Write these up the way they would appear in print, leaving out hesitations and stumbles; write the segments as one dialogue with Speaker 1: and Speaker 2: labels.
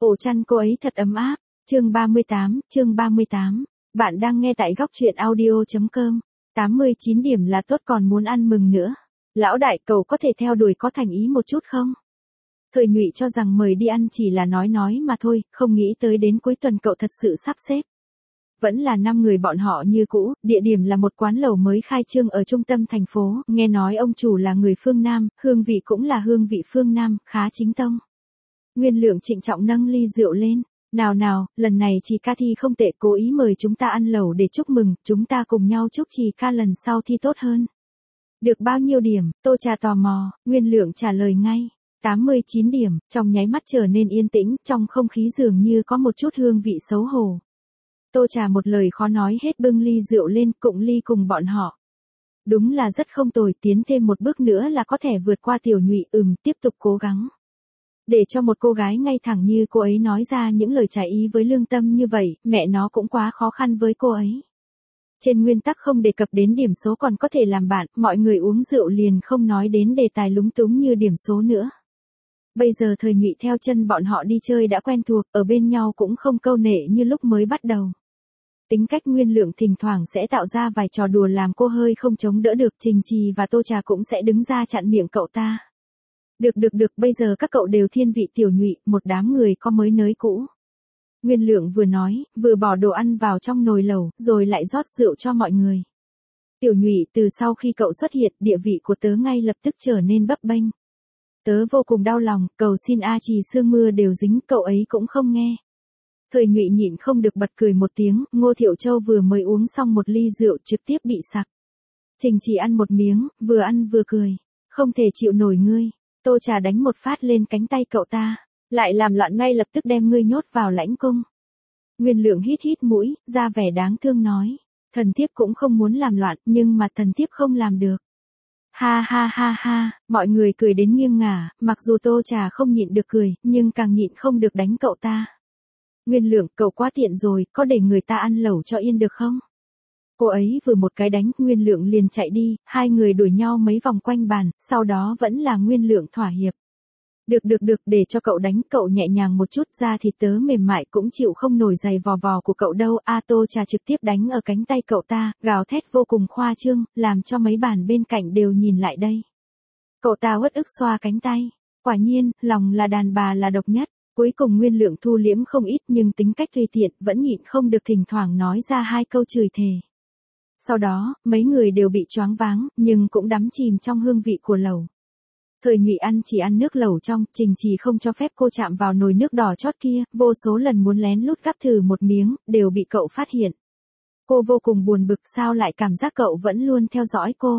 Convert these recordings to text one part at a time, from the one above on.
Speaker 1: Ổ chăn cô ấy thật ấm áp. Chương 38. Bạn đang nghe tại góc truyện audio.com. 89 điểm là tốt còn muốn ăn mừng nữa. Lão đại, cậu có thể theo đuổi có thành ý một chút không? Thời Nhụy cho rằng mời đi ăn chỉ là nói mà thôi, không nghĩ tới đến cuối tuần cậu thật sự sắp xếp. Vẫn là 5 người bọn họ như cũ, địa điểm là một quán lẩu mới khai trương ở trung tâm thành phố, nghe nói ông chủ là người phương Nam, hương vị cũng là hương vị phương Nam, khá chính tông. Nguyên Lượng trịnh trọng nâng ly rượu lên. Nào, lần này chị ca thi không tệ, cố ý mời chúng ta ăn lẩu để chúc mừng, chúng ta cùng nhau chúc chị ca lần sau thi tốt hơn. Được bao nhiêu điểm? Tô Trà tò mò, Nguyên Lượng trả lời ngay. 89 điểm, trong nháy mắt trở nên yên tĩnh, trong không khí dường như có một chút hương vị xấu hổ. Tô Trà một lời khó nói hết bưng ly rượu lên, cụng ly cùng bọn họ. Đúng là rất không tồi, tiến thêm một bước nữa là có thể vượt qua Tiểu Nhụy, tiếp tục cố gắng. Để cho một cô gái ngay thẳng như cô ấy nói ra những lời trái ý với lương tâm như vậy, mẹ nó cũng quá khó khăn với cô ấy. Trên nguyên tắc không đề cập đến điểm số còn có thể làm bạn, mọi người uống rượu liền không nói đến đề tài lúng túng như điểm số nữa. Bây giờ Thời Nhụy theo chân bọn họ đi chơi đã quen thuộc, ở bên nhau cũng không câu nệ như lúc mới bắt đầu. Tính cách Nguyên Lượng thỉnh thoảng sẽ tạo ra vài trò đùa làm cô hơi không chống đỡ được, Trình Trì và Tô Trà cũng sẽ đứng ra chặn miệng cậu ta. Được, bây giờ các cậu đều thiên vị Tiểu Nhụy, một đám người có mới nới cũ. Nguyên Lượng vừa nói, vừa bỏ đồ ăn vào trong nồi lẩu, rồi lại rót rượu cho mọi người. Tiểu Nhụy, từ sau khi cậu xuất hiện, địa vị của tớ ngay lập tức trở nên bấp bênh. Tớ vô cùng đau lòng, cầu xin A Trì sương mưa đều dính, cậu ấy cũng không nghe. Thời Nhụy nhịn không được bật cười một tiếng, Ngô Thiệu Châu vừa mới uống xong một ly rượu trực tiếp bị sặc. Trình Trì ăn một miếng, vừa ăn vừa cười. Không thể chịu nổi ngươi. Tô Trà đánh một phát lên cánh tay cậu ta. Lại làm loạn ngay lập tức đem ngươi nhốt vào lãnh cung. Nguyên Lượng hít mũi, ra vẻ đáng thương nói. Thần thiếp cũng không muốn làm loạn, nhưng mà thần thiếp không làm được. Ha, mọi người cười đến nghiêng ngả, mặc dù Tô Trà không nhịn được cười, nhưng càng nhịn không được đánh cậu ta. Nguyên Lượng, cậu quá tiện rồi, có để người ta ăn lẩu cho yên được không? Cô ấy vừa một cái đánh, Nguyên Lượng liền chạy đi, hai người đuổi nhau mấy vòng quanh bàn, sau đó vẫn là Nguyên Lượng thỏa hiệp. Được, để cho cậu đánh, cậu nhẹ nhàng một chút, ra thì tớ mềm mại cũng chịu không nổi giày vò vò của cậu đâu. Tô Trà trực tiếp đánh ở cánh tay cậu ta, gào thét vô cùng khoa trương, làm cho mấy bàn bên cạnh đều nhìn lại đây. Cậu ta uất ức xoa cánh tay, quả nhiên, lòng là đàn bà là độc nhất. Cuối cùng Nguyên Lượng thu liễm không ít nhưng tính cách tùy tiện, vẫn nhịn không được thỉnh thoảng nói ra hai câu chửi thề. Sau đó, mấy người đều bị choáng váng, nhưng cũng đắm chìm trong hương vị của lẩu. Thời Nhụy chỉ ăn nước lẩu trong, Trình Trì không cho phép cô chạm vào nồi nước đỏ chót kia, vô số lần muốn lén lút gắp thử một miếng, đều bị cậu phát hiện. Cô vô cùng buồn bực, sao lại cảm giác cậu vẫn luôn theo dõi cô.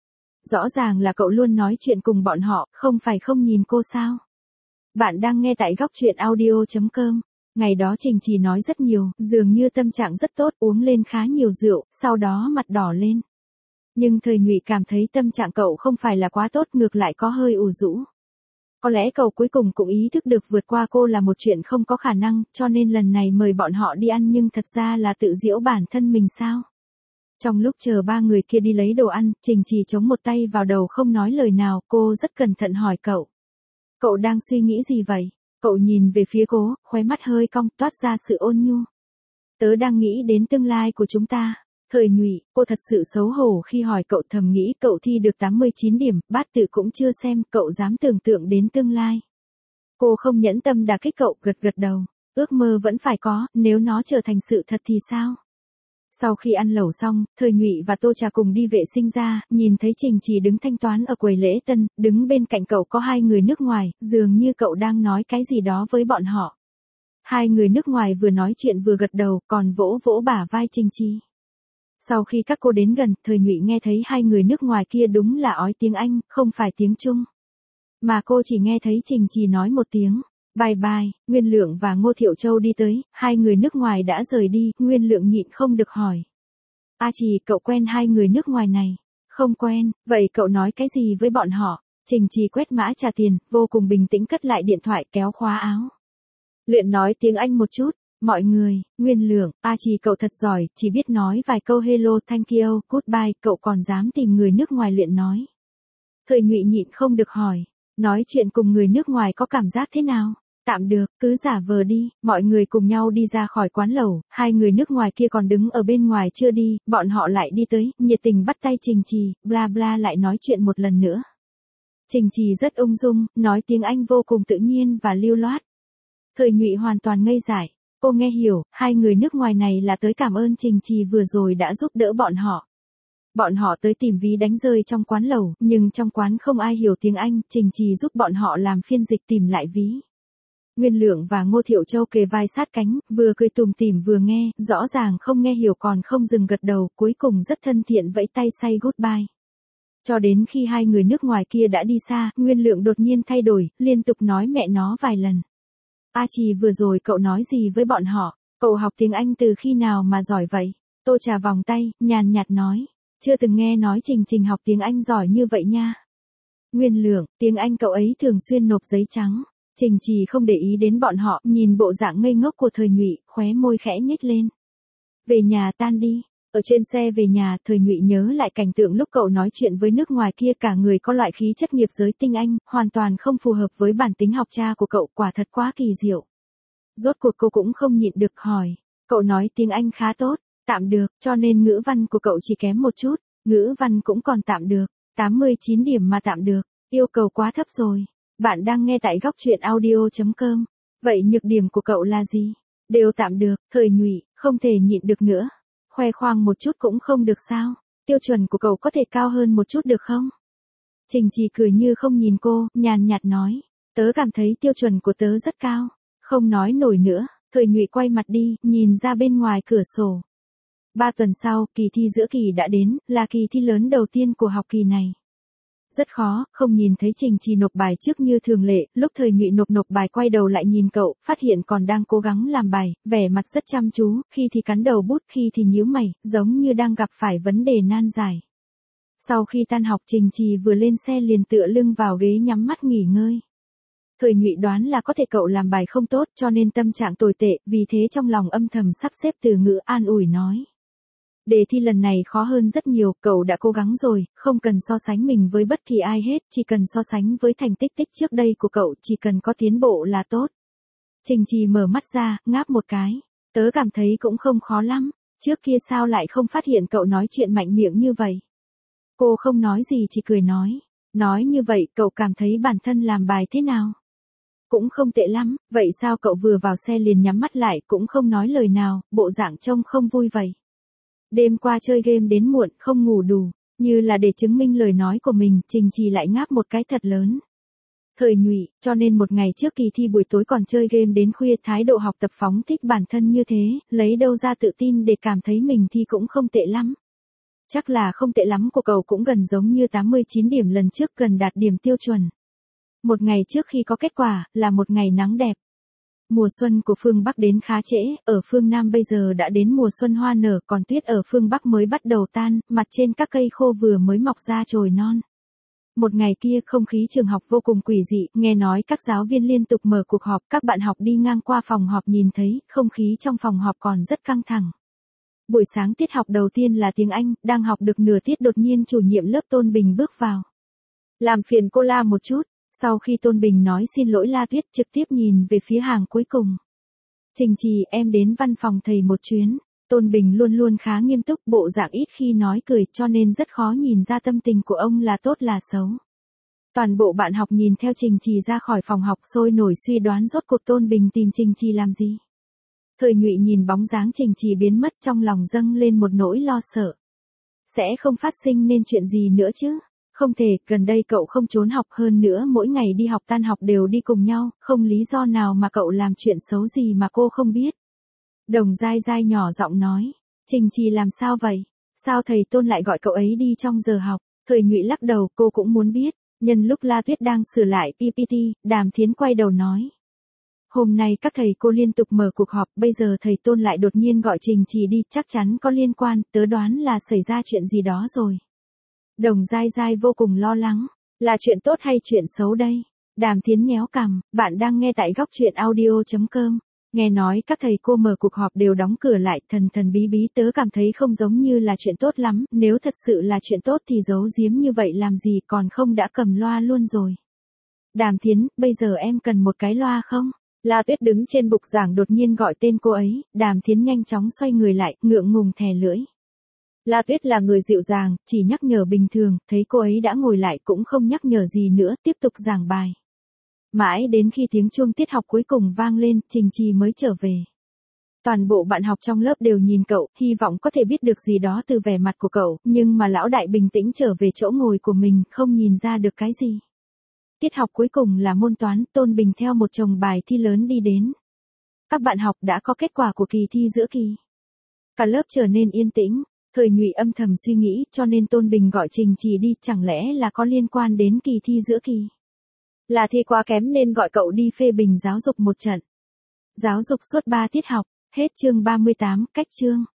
Speaker 1: Rõ ràng là cậu luôn nói chuyện cùng bọn họ, không phải không nhìn cô sao. Bạn đang nghe tại góc truyện audio.com. Ngày đó Trình Trì nói rất nhiều, dường như tâm trạng rất tốt, uống lên khá nhiều rượu, sau đó mặt đỏ lên. Nhưng Thời Nhụy cảm thấy tâm trạng cậu không phải là quá tốt, ngược lại có hơi ủ rũ. Có lẽ cậu cuối cùng cũng ý thức được vượt qua cô là một chuyện không có khả năng, cho nên lần này mời bọn họ đi ăn nhưng thật ra là tự giễu bản thân mình sao. Trong lúc chờ ba người kia đi lấy đồ ăn, Trình Trì chống một tay vào đầu không nói lời nào, cô rất cẩn thận hỏi cậu. Cậu đang suy nghĩ gì vậy? Cậu nhìn về phía cô, khóe mắt hơi cong, toát ra sự ôn nhu. Tớ đang nghĩ đến tương lai của chúng ta. Thời Nhụy, cô thật sự xấu hổ khi hỏi cậu, thầm nghĩ cậu thi được 89 điểm, bát tự cũng chưa xem, cậu dám tưởng tượng đến tương lai. Cô không nhẫn tâm đả kích cậu, gật đầu. Ước mơ vẫn phải có, nếu nó trở thành sự thật thì sao? Sau khi ăn lẩu xong, Thời Nhụy và Tô Trà cùng đi vệ sinh ra, nhìn thấy Trình Trì đứng thanh toán ở quầy lễ tân, đứng bên cạnh cậu có hai người nước ngoài, dường như cậu đang nói cái gì đó với bọn họ. Hai người nước ngoài vừa nói chuyện vừa gật đầu, còn vỗ bả vai Trình Trì. Sau khi các cô đến gần, Thời Nhụy nghe thấy hai người nước ngoài kia đúng là ói tiếng Anh, không phải tiếng Trung. Mà cô chỉ nghe thấy Trình Trì nói một tiếng. Bye, Nguyên Lượng và Ngô Thiệu Châu đi tới, hai người nước ngoài đã rời đi, Nguyên Lượng nhịn không được hỏi. A Trì, cậu quen hai người nước ngoài này? Không quen, vậy cậu nói cái gì với bọn họ? Trình Trì quét mã trả tiền, vô cùng bình tĩnh cất lại điện thoại, kéo khóa áo. Luyện nói tiếng Anh một chút. Mọi người, Nguyên Lượng, A Trì cậu thật giỏi, chỉ biết nói vài câu hello, thank you, goodbye, cậu còn dám tìm người nước ngoài luyện nói. Thời Nhụy nhịn không được hỏi. Nói chuyện cùng người nước ngoài có cảm giác thế nào? Tạm được, cứ giả vờ đi, mọi người cùng nhau đi ra khỏi quán lẩu, hai người nước ngoài kia còn đứng ở bên ngoài chưa đi, bọn họ lại đi tới, nhiệt tình bắt tay Trình Trì, bla bla lại nói chuyện một lần nữa. Trình Trì rất ung dung, nói tiếng Anh vô cùng tự nhiên và lưu loát. Thời Nhụy hoàn toàn ngây dại, cô nghe hiểu, hai người nước ngoài này là tới cảm ơn Trình Trì vừa rồi đã giúp đỡ bọn họ. Bọn họ tới tìm ví đánh rơi trong quán lẩu, nhưng trong quán không ai hiểu tiếng Anh, Trình Trì giúp bọn họ làm phiên dịch tìm lại ví. Nguyên Lượng và Ngô Thiệu Châu kề vai sát cánh, vừa cười tủm tỉm vừa nghe, rõ ràng không nghe hiểu còn không dừng gật đầu, cuối cùng rất thân thiện vẫy tay say goodbye. Cho đến khi hai người nước ngoài kia đã đi xa, Nguyên Lượng đột nhiên thay đổi, liên tục nói mẹ nó vài lần. A Trì vừa rồi cậu nói gì với bọn họ, cậu học tiếng Anh từ khi nào mà giỏi vậy? Tô Trà vòng tay, nhàn nhạt nói, chưa từng nghe nói Trình Trình học tiếng Anh giỏi như vậy nha. Nguyên Lượng, tiếng Anh cậu ấy thường xuyên nộp giấy trắng. Trình Trì không để ý đến bọn họ, nhìn bộ dạng ngây ngốc của Thời Nhụy, khóe môi khẽ nhếch lên. Về nhà tan đi. Ở trên xe về nhà, Thời Nhụy nhớ lại cảnh tượng lúc cậu nói chuyện với nước ngoài kia, cả người có loại khí chất nghiệp giới tinh anh, hoàn toàn không phù hợp với bản tính học cha của cậu, quả thật quá kỳ diệu. Rốt cuộc cô cũng không nhịn được hỏi, cậu nói tiếng Anh khá tốt, tạm được, cho nên ngữ văn của cậu chỉ kém một chút, ngữ văn cũng còn tạm được, 89 điểm mà tạm được, yêu cầu quá thấp rồi. Bạn đang nghe tại góc truyện audio.com. Vậy nhược điểm của cậu là gì? Đều tạm được, Thời Nhụy, không thể nhịn được nữa. Khoe khoang một chút cũng không được sao? Tiêu chuẩn của cậu có thể cao hơn một chút được không? Trình Trì cười như không nhìn cô, nhàn nhạt nói. Tớ cảm thấy tiêu chuẩn của tớ rất cao. Không nói nổi nữa, Thời Nhụy quay mặt đi, nhìn ra bên ngoài cửa sổ. 3 tuần sau, kỳ thi giữa kỳ đã đến, là kỳ thi lớn đầu tiên của học kỳ này. Rất khó, không nhìn thấy Trình Trì nộp bài trước như thường lệ, lúc Thời Nhụy nộp bài quay đầu lại nhìn cậu, phát hiện còn đang cố gắng làm bài, vẻ mặt rất chăm chú, khi thì cắn đầu bút, khi thì nhíu mày, giống như đang gặp phải vấn đề nan giải. Sau khi tan học, Trình Trì vừa lên xe liền tựa lưng vào ghế nhắm mắt nghỉ ngơi. Thời Nhụy đoán là có thể cậu làm bài không tốt cho nên tâm trạng tồi tệ, vì thế trong lòng âm thầm sắp xếp từ ngữ an ủi nói. Đề thi lần này khó hơn rất nhiều, cậu đã cố gắng rồi, không cần so sánh mình với bất kỳ ai hết, chỉ cần so sánh với thành tích trước đây của cậu, chỉ cần có tiến bộ là tốt. Trình Trì mở mắt ra, ngáp một cái. Tớ cảm thấy cũng không khó lắm, trước kia sao lại không phát hiện cậu nói chuyện mạnh miệng như vậy. Cô không nói gì chỉ cười nói. Nói như vậy cậu cảm thấy bản thân làm bài thế nào? Cũng không tệ lắm, vậy sao cậu vừa vào xe liền nhắm mắt lại cũng không nói lời nào, bộ dạng trông không vui vậy. Đêm qua chơi game đến muộn, không ngủ đủ, như là để chứng minh lời nói của mình, Trình Trì lại ngáp một cái thật lớn. Thời Nhụy, cho nên một ngày trước kỳ thi buổi tối còn chơi game đến khuya, thái độ học tập phóng thích bản thân như thế, lấy đâu ra tự tin để cảm thấy mình thi cũng không tệ lắm. Chắc là không tệ lắm của cậu cũng gần giống như 89 điểm lần trước, gần đạt điểm tiêu chuẩn. Một ngày trước khi có kết quả, là một ngày nắng đẹp. Mùa xuân của phương Bắc đến khá trễ, ở phương Nam bây giờ đã đến mùa xuân hoa nở, còn tuyết ở phương Bắc mới bắt đầu tan, mặt trên các cây khô vừa mới mọc ra chồi non. Một ngày kia không khí trường học vô cùng quỷ dị, nghe nói các giáo viên liên tục mở cuộc họp, các bạn học đi ngang qua phòng họp nhìn thấy, không khí trong phòng họp còn rất căng thẳng. Buổi sáng tiết học đầu tiên là tiếng Anh, đang học được nửa tiết đột nhiên chủ nhiệm lớp Tôn Bình bước vào. Làm phiền cô La một chút. Sau khi Tôn Bình nói xin lỗi La Tuyết, trực tiếp nhìn về phía hàng cuối cùng. Trình Trì, em đến văn phòng thầy một chuyến. Tôn Bình luôn luôn khá nghiêm túc, bộ dạng ít khi nói cười, cho nên rất khó nhìn ra tâm tình của ông là tốt là xấu. Toàn bộ bạn học nhìn theo Trình Trì ra khỏi phòng học sôi nổi suy đoán rốt cuộc Tôn Bình tìm Trình Trì làm gì. Thời Nhụy nhìn bóng dáng Trình Trì biến mất, trong lòng dâng lên một nỗi lo sợ. Sẽ không phát sinh nên chuyện gì nữa chứ? Không thể, gần đây cậu không trốn học, hơn nữa mỗi ngày đi học tan học đều đi cùng nhau, không lý do nào mà cậu làm chuyện xấu gì mà cô không biết. Đồng Giai Giai nhỏ giọng nói, Trình Trì làm sao vậy? Sao thầy Tôn lại gọi cậu ấy đi trong giờ học? Thời Nhụy lắc đầu, cô cũng muốn biết. Nhân lúc La Tuyết đang sửa lại PPT, Đàm Thiến quay đầu nói. Hôm nay các thầy cô liên tục mở cuộc họp, bây giờ thầy Tôn lại đột nhiên gọi Trình Trì đi, chắc chắn có liên quan, tớ đoán là xảy ra chuyện gì đó rồi. Đồng Giai Giai vô cùng lo lắng, là chuyện tốt hay chuyện xấu đây? Đàm Thiến nhéo cằm, bạn đang nghe tại góc truyện audio.com. Nghe nói các thầy cô mở cuộc họp đều đóng cửa lại, thần thần bí bí, tớ cảm thấy không giống như là chuyện tốt lắm, nếu thật sự là chuyện tốt thì giấu giếm như vậy làm gì, còn không đã cầm loa luôn rồi. Đàm Thiến, bây giờ em cần một cái loa không? La Tuyết đứng trên bục giảng đột nhiên gọi tên cô ấy, Đàm Thiến nhanh chóng xoay người lại, ngượng ngùng thè lưỡi. La Tuyết là người dịu dàng, chỉ nhắc nhở bình thường, thấy cô ấy đã ngồi lại cũng không nhắc nhở gì nữa, tiếp tục giảng bài. Mãi đến khi tiếng chuông tiết học cuối cùng vang lên, Trình Trì mới trở về. Toàn bộ bạn học trong lớp đều nhìn cậu, hy vọng có thể biết được gì đó từ vẻ mặt của cậu, nhưng mà lão đại bình tĩnh trở về chỗ ngồi của mình, không nhìn ra được cái gì. Tiết học cuối cùng là môn toán, Tôn Bình theo một chồng bài thi lớn đi đến. Các bạn học đã có kết quả của kỳ thi giữa kỳ. Cả lớp trở nên yên tĩnh, Thời Nhụy âm thầm suy nghĩ, cho nên Tôn Bình gọi Trình Trì đi, chẳng lẽ là có liên quan đến kỳ thi giữa kỳ. Là thi quá kém nên gọi cậu đi phê bình giáo dục một trận. Giáo dục suốt 3 tiết học, hết chương 38, cách chương.